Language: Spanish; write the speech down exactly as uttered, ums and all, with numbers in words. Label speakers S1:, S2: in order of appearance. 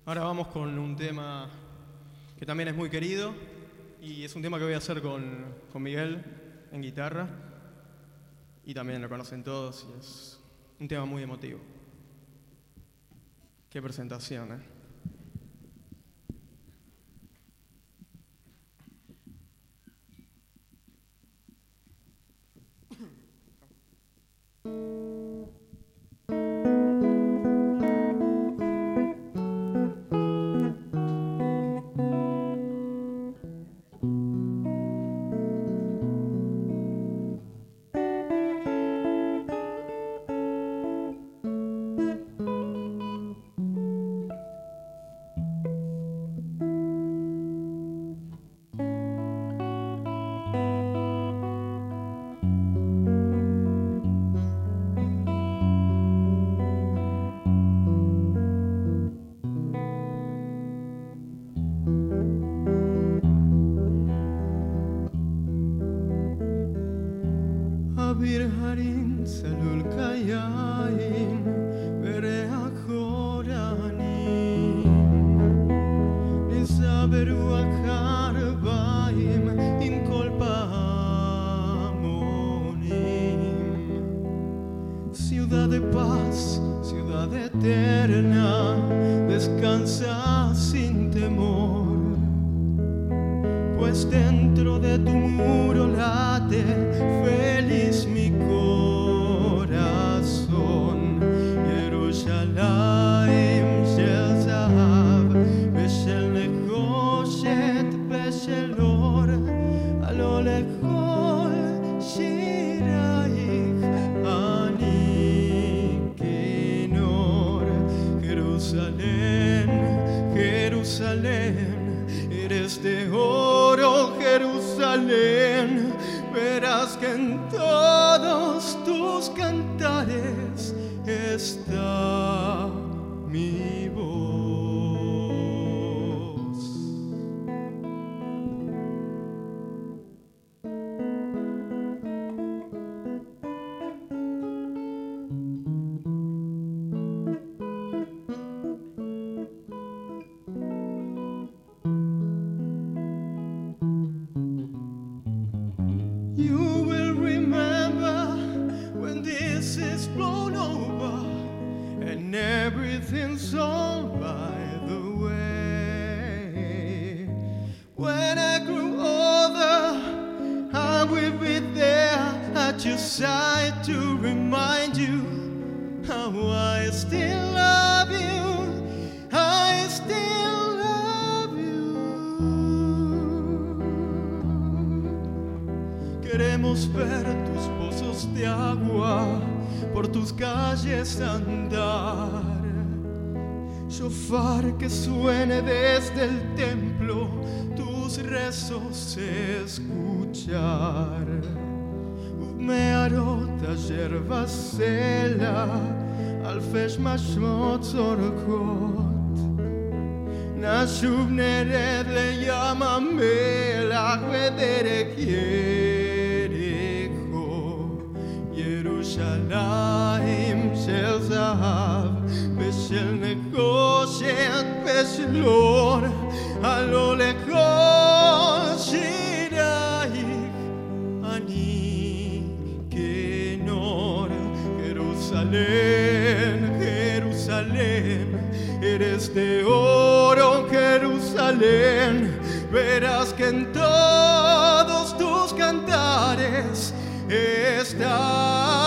S1: Ahora vamos con un tema que también es muy querido y es un tema que voy a hacer con, con Miguel en guitarra y también lo conocen todos y es un tema muy emotivo. Qué presentación, ¿eh?
S2: Bir harin selul kayain berea koranin Nisaberu akarbaim im kolpa amonim Ciudad de paz, ciudad eterna, descansa sin temor Pues dentro de tu muro late feliz mi corazón. Yerushalayim shel zahav, beshel nechoshet, beshel or, alo lechol shiraich ani kinor. Jerusalén, Jerusalén, eres de oro, Jerusalén, verás que en todos tus cantares está mi voz. You will remember when this is blown over and everything's all by the way. When I grew older, I will be there at your side to remind you how I still love you. I still love you. Queremos ver tus pozos de agua por tus calles andar. Shofar que suene desde el templo, tus rezos escuchar. Mearot asher vasela, alfesh mashmot zorkot. Nashuv nered leyam hamelach vederek Yericho. Yerushalayim shel zahav, beshel nechoshet, beshel or, alo lechol shiraich ani kenor. Jerusalén, Jerusalén, eres de oro, Jerusalén, verás que en todos tus cantares está